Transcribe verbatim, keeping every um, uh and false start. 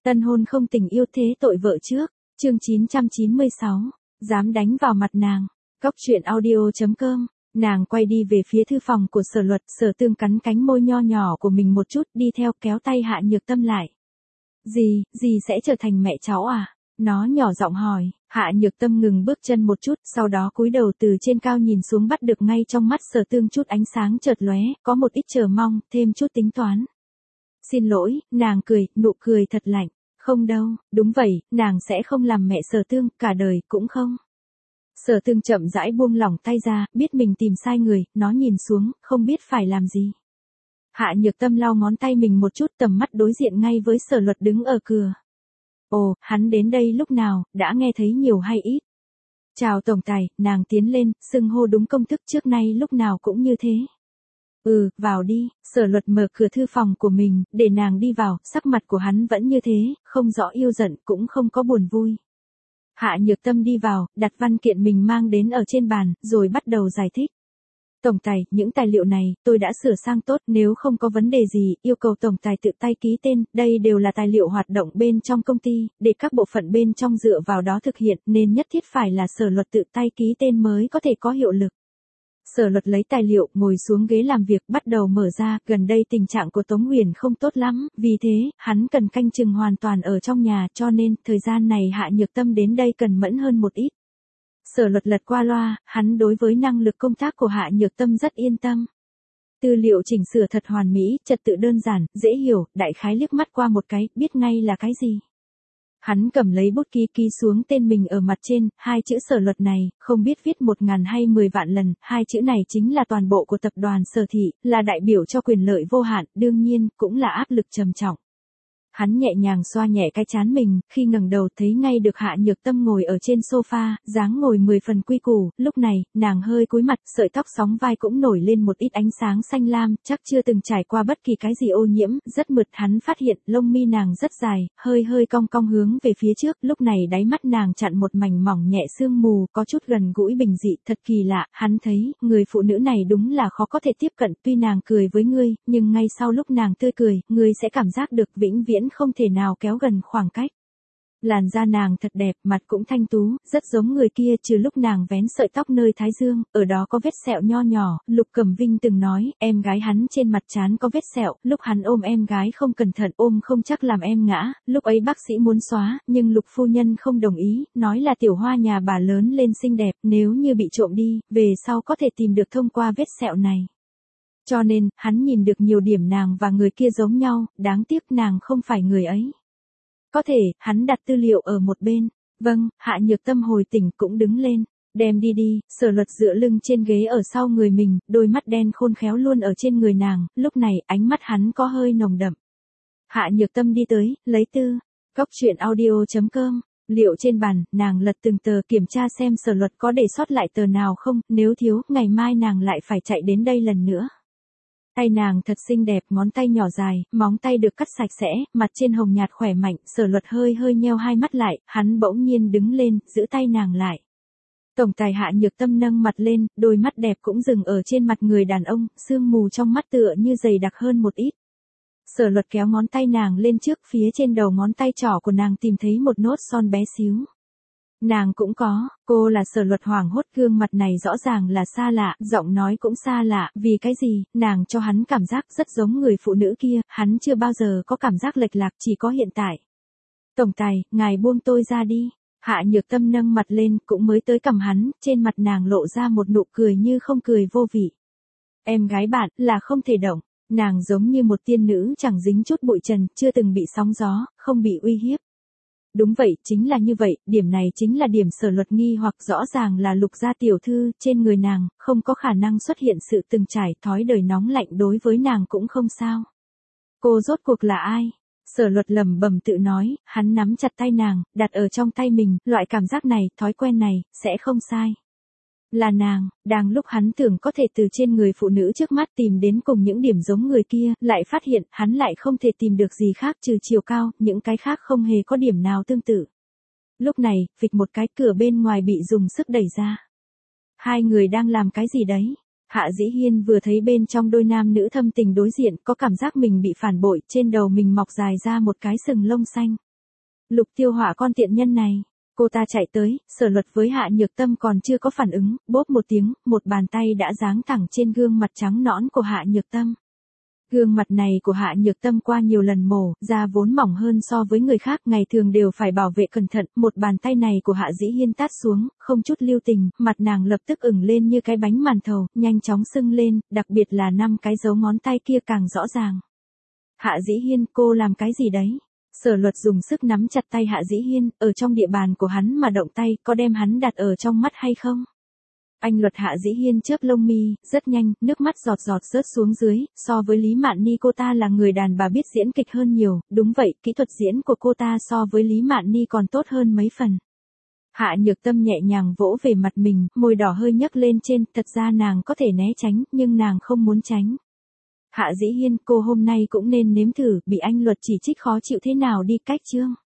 Tân hôn không tình yêu thế tội vợ trước, chương chín trăm chín mươi sáu, dám đánh vào mặt nàng. Cóc truyện audio chấm com, nàng quay đi về phía thư phòng của Sở Luật, Sở Tương cắn cánh môi nho nhỏ của mình một chút, đi theo kéo tay Hạ Nhược Tâm lại. Gì, gì sẽ trở thành mẹ cháu à? Nó nhỏ giọng hỏi. Hạ Nhược Tâm ngừng bước chân một chút, sau đó cúi đầu từ trên cao nhìn xuống, bắt được ngay trong mắt Sở Tương chút ánh sáng chợt lóe, có một ít chờ mong, thêm chút tính toán. Xin lỗi, nàng cười, nụ cười thật lạnh. Không đâu, đúng vậy, nàng sẽ không làm mẹ Sở Tương, cả đời cũng không. Sở Tương chậm rãi buông lỏng tay ra, biết mình tìm sai người, nó nhìn xuống, không biết phải làm gì. Hạ Nhược Tâm lau ngón tay mình một chút, tầm mắt đối diện ngay với Sở Luật đứng ở cửa. Ồ, hắn đến đây lúc nào, đã nghe thấy nhiều hay ít? Chào tổng tài, nàng tiến lên, xưng hô đúng công thức, trước nay lúc nào cũng như thế. Ừ, vào đi. Sở Luật mở cửa thư phòng của mình, để nàng đi vào, sắc mặt của hắn vẫn như thế, không rõ yêu giận, cũng không có buồn vui. Hạ Nhược Tâm đi vào, đặt văn kiện mình mang đến ở trên bàn, rồi bắt đầu giải thích. Tổng tài, những tài liệu này, tôi đã sửa sang tốt, nếu không có vấn đề gì, yêu cầu tổng tài tự tay ký tên, đây đều là tài liệu hoạt động bên trong công ty, để các bộ phận bên trong dựa vào đó thực hiện, nên nhất thiết phải là Sở Luật tự tay ký tên mới có thể có hiệu lực. Sở Luật lấy tài liệu, ngồi xuống ghế làm việc, bắt đầu mở ra, gần đây tình trạng của Tống Huyền không tốt lắm, vì thế, hắn cần canh chừng hoàn toàn ở trong nhà, cho nên, thời gian này Hạ Nhược Tâm đến đây cần mẫn hơn một ít. Sở Luật lật qua loa, hắn đối với năng lực công tác của Hạ Nhược Tâm rất yên tâm. Tư liệu chỉnh sửa thật hoàn mỹ, trật tự đơn giản, dễ hiểu, đại khái liếc mắt qua một cái, biết ngay là cái gì. Hắn cầm lấy bút ký ký xuống tên mình ở mặt trên, hai chữ Sở Luật này, không biết viết một ngàn hay mười vạn lần, hai chữ này chính là toàn bộ của tập đoàn Sở Thị, là đại biểu cho quyền lợi vô hạn, đương nhiên, cũng là áp lực trầm trọng. Hắn nhẹ nhàng xoa nhẹ cái trán mình, khi ngẩng đầu thấy ngay được Hạ Nhược Tâm ngồi ở trên sofa, dáng ngồi mười phần quy củ, lúc này, nàng hơi cúi mặt, sợi tóc sóng vai cũng nổi lên một ít ánh sáng xanh lam, chắc chưa từng trải qua bất kỳ cái gì ô nhiễm, rất mượt. Hắn phát hiện, lông mi nàng rất dài, hơi hơi cong cong hướng về phía trước, lúc này đáy mắt nàng chặn một mảnh mỏng nhẹ sương mù, có chút gần gũi bình dị, thật kỳ lạ, hắn thấy, người phụ nữ này đúng là khó có thể tiếp cận, tuy nàng cười với ngươi, nhưng ngay sau lúc nàng tươi cười, ngươi sẽ cảm giác được vĩnh viễn không thể nào kéo gần khoảng cách. Làn da nàng thật đẹp, mặt cũng thanh tú, rất giống người kia, trừ lúc nàng vén sợi tóc nơi thái dương, ở đó có vết sẹo nho nhỏ. Lục Cẩm Vinh từng nói, em gái hắn trên mặt trán có vết sẹo, lúc hắn ôm em gái không cẩn thận ôm không chắc làm em ngã, lúc ấy bác sĩ muốn xóa, nhưng Lục phu nhân không đồng ý, nói là tiểu hoa nhà bà lớn lên xinh đẹp, nếu như bị trộm đi, về sau có thể tìm được thông qua vết sẹo này. Cho nên, hắn nhìn được nhiều điểm nàng và người kia giống nhau, đáng tiếc nàng không phải người ấy. Có thể, hắn đặt tư liệu ở một bên. Vâng, Hạ Nhược Tâm hồi tỉnh cũng đứng lên. Đem đi đi. Sở Luật dựa lưng trên ghế ở sau người mình, đôi mắt đen khôn khéo luôn ở trên người nàng, lúc này ánh mắt hắn có hơi nồng đậm. Hạ Nhược Tâm đi tới, lấy tư. Cóc truyện audio chấm com. Liệu trên bàn, nàng lật từng tờ kiểm tra xem Sở Luật có để sót lại tờ nào không, nếu thiếu, ngày mai nàng lại phải chạy đến đây lần nữa. Tay nàng thật xinh đẹp, ngón tay nhỏ dài, móng tay được cắt sạch sẽ, mặt trên hồng nhạt khỏe mạnh. Sở Luật hơi hơi nheo hai mắt lại, hắn bỗng nhiên đứng lên, giữ tay nàng lại. Tổng tài Hạ Nhược Tâm nâng mặt lên, đôi mắt đẹp cũng dừng ở trên mặt người đàn ông, sương mù trong mắt tựa như dày đặc hơn một ít. Sở Luật kéo ngón tay nàng lên trước, phía trên đầu ngón tay trỏ của nàng tìm thấy một nốt son bé xíu. Nàng cũng có, cô là Sở Luật hoảng hốt, gương mặt này rõ ràng là xa lạ, giọng nói cũng xa lạ, vì cái gì, nàng cho hắn cảm giác rất giống người phụ nữ kia, hắn chưa bao giờ có cảm giác lệch lạc, chỉ có hiện tại. Tổng tài, ngài buông tôi ra đi. Hạ Nhược Tâm nâng mặt lên, cũng mới tới cằm hắn, trên mặt nàng lộ ra một nụ cười như không cười vô vị. Em gái bạn, là không thể động. Nàng giống như một tiên nữ chẳng dính chút bụi trần, chưa từng bị sóng gió, không bị uy hiếp. Đúng vậy, chính là như vậy, điểm này chính là điểm Sở Luật nghi hoặc, rõ ràng là Lục gia tiểu thư, trên người nàng, không có khả năng xuất hiện sự từng trải, thói đời nóng lạnh đối với nàng cũng không sao. Cô rốt cuộc là ai? Sở Luật lẩm bẩm tự nói, hắn nắm chặt tay nàng, đặt ở trong tay mình, loại cảm giác này, thói quen này, sẽ không sai. Là nàng, đang lúc hắn tưởng có thể từ trên người phụ nữ trước mắt tìm đến cùng những điểm giống người kia, lại phát hiện hắn lại không thể tìm được gì khác trừ chiều cao, những cái khác không hề có điểm nào tương tự. Lúc này, phịch một cái, cửa bên ngoài bị dùng sức đẩy ra. Hai người đang làm cái gì đấy? Hạ Dĩ Hiên vừa thấy bên trong đôi nam nữ thâm tình đối diện, có cảm giác mình bị phản bội, trên đầu mình mọc dài ra một cái sừng lông xanh. Lục Tiêu Hỏa con tiện nhân này. Cô ta chạy tới, Sở Luật với Hạ Nhược Tâm còn chưa có phản ứng, bốp một tiếng, một bàn tay đã giáng thẳng trên gương mặt trắng nõn của Hạ Nhược Tâm. Gương mặt này của Hạ Nhược Tâm qua nhiều lần mổ, da vốn mỏng hơn so với người khác, ngày thường đều phải bảo vệ cẩn thận, một bàn tay này của Hạ Dĩ Hiên tát xuống, không chút lưu tình, mặt nàng lập tức ửng lên như cái bánh màn thầu, nhanh chóng sưng lên, đặc biệt là năm cái dấu ngón tay kia càng rõ ràng. Hạ Dĩ Hiên, cô làm cái gì đấy? Sở Luật dùng sức nắm chặt tay Hạ Dĩ Hiên, ở trong địa bàn của hắn mà động tay, có đem hắn đặt ở trong mắt hay không? Anh Luật. Hạ Dĩ Hiên chớp lông mi, rất nhanh, nước mắt giọt giọt rớt xuống dưới, so với Lý Mạn Ni cô ta là người đàn bà biết diễn kịch hơn nhiều, đúng vậy, kỹ thuật diễn của cô ta so với Lý Mạn Ni còn tốt hơn mấy phần. Hạ Nhược Tâm nhẹ nhàng vỗ về mặt mình, môi đỏ hơi nhấc lên trên, thật ra nàng có thể né tránh, nhưng nàng không muốn tránh. Hạ Dĩ Hiên, cô hôm nay cũng nên nếm thử, bị anh Luật chỉ trích khó chịu thế nào đi, cách chương.